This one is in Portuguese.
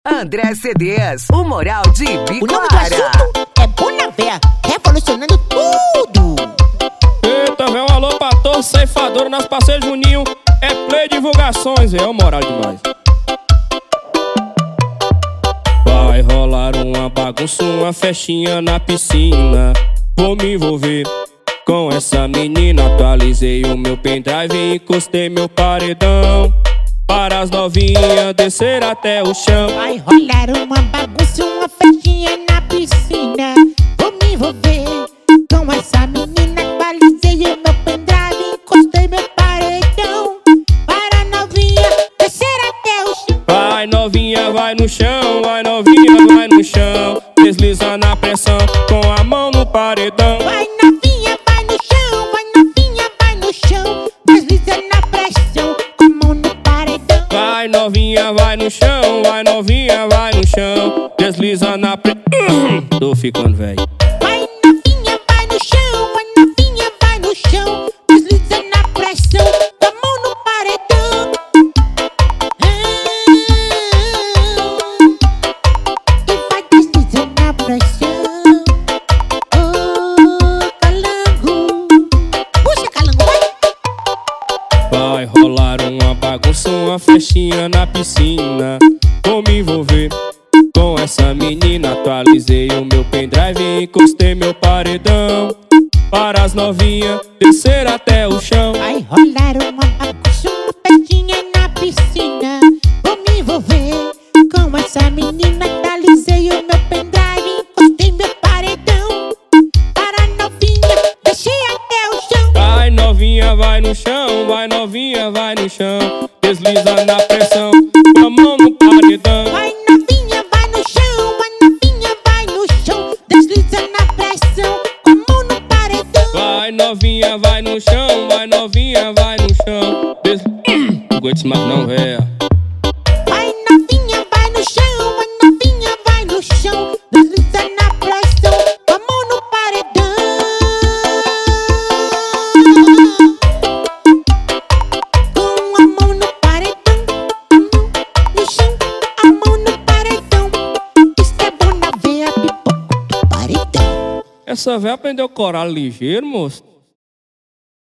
André CDs, o Moral de Biquara. O nome do assunto é Bonavé, revolucionando tudo. Eita, véu, um alô pra todos ceifadores nas parceiras Juninho. É play divulgações, é o Moral demais. Vai rolar uma bagunça, uma festinha na piscina. Vou me envolver com essa menina. Atualizei o meu pendrive e encostei meu paredão. Para as novinhas descer até o chão. Vai rolar uma bagunça, uma festinha na piscina. Vou me envolver com essa menina. Atualizei o meu pendrive, encostei meu paredão. Para a novinha descer até o chão. Vai novinha, vai no chão. Vai novinha, vai no chão. Desliza na pressão com a mão no paredão. Vai novinha, vai no chão. Vai novinha, vai no chão. Desliza na pressão com a mão no paredão. Vai novinha, vai no chão. Vai novinha, vai no chão. Desliza na pressão. Tô ficando velho. Vai novinha, vai no chão. Vai novinha, vai no chão. Desliza na pressão com a mão no paredão. E vai deslizando na pressão. Oh, calango. Puxa, calango, vai. Vai rolar uma bagunça, uma festinha na piscina. Vou me envolver com essa menina. Atualizei o meu pendrive e encostei meu paredão. Para as novinhas descer até o chão. Vai rolar uma bagunça, uma festinha na piscina. Vou me envolver com essa menina. Atualizei o meu pendrive, encostei meu paredão. Para a novinha descer até o chão. Vai novinha, vai no chão. Vai novinha, vai no chão. Desliza na pressão com a mão no paredão. Vai novinha, vai no chão. Vai novinha, vai no chão. Desliza na pressão com a mão no paredão. Vai novinha, vai no chão. Vai novinha, vai no chão. Não aguento mais não, véia. Vai novinha, vai no chão. Vai novinha, vai no chão. Desliza na pressão com a mão no paredão. Com a mão no paredão, no chão, a mão no paredão. Isso é bom na veia, pipoco do paredão. Essa véia aprendeu coral ligeiro, moço.